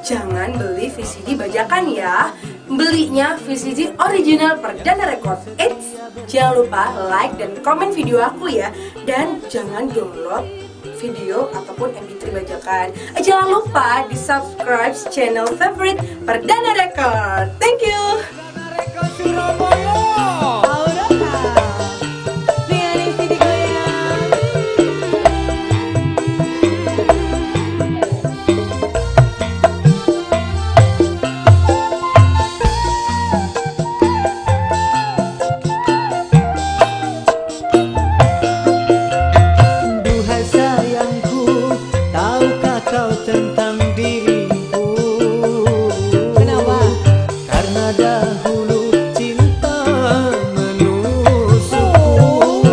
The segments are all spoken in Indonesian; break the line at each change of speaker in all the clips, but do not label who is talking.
jangan beli VCD bajakan ya. Belinya VCD original Perdana Record. Eits, jangan lupa like dan komen video aku ya. Dan jangan download video ataupun MP3 bajakan. Jangan lupa di subscribe channel favorite Perdana Record. Thank you.
Tentang diriku, kenapa? Karena dahulu cinta menusukku.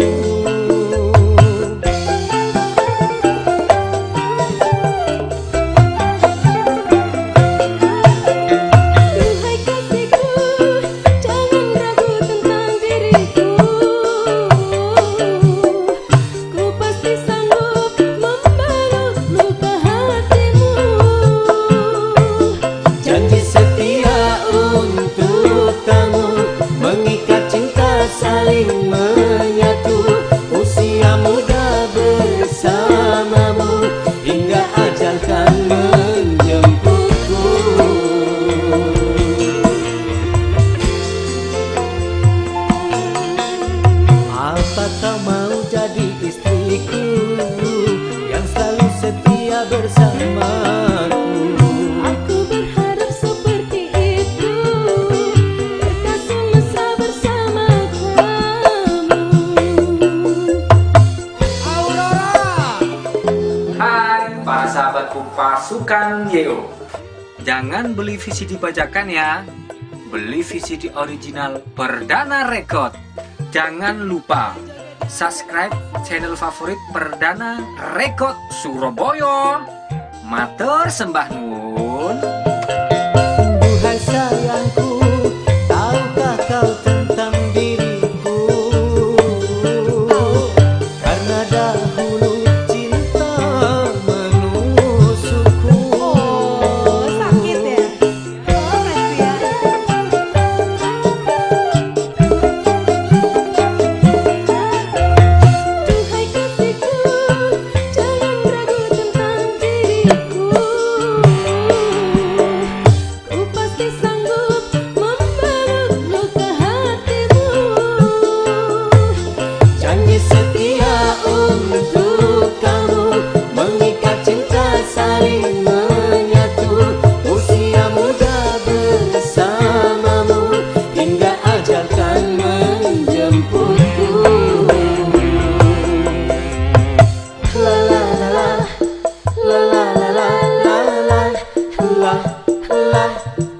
Duhai kasihku, jangan ragu tentang diriku. Ku pasti sanggup membalut luka hatimu. Janji setia untuk kamu, mengikat cinta saling menyatu. Usia muda bersamamu, hingga ajal kan menjemputku. Apa kau mau jadi istriku, yang selalu setia bersamaku? Aku berharap seperti itu, berkasih mesra bersama kamu.
Aurora. Hai para sahabatku pasukan Yeo. Jangan beli VCD bajakan ya. Beli VCD original Perdana Record. Jangan lupa subscribe channel favorit Perdana Record Surabaya. Matur sembah nuwun.
Duhai sayangku, tahukah kau tentang diriku? Karena dahulu cinta menusukku. Oh, sakit ya? Duhai kasihku, jangan ragu tentang diriku. Ku pasti sanggup membalut luka hatimu. Janji setia untuk kamu, mengikat cinta saling menyatu. Usia muda bersamamu, hingga ajal kan menjemputku. La la la la, la la la la la la la la.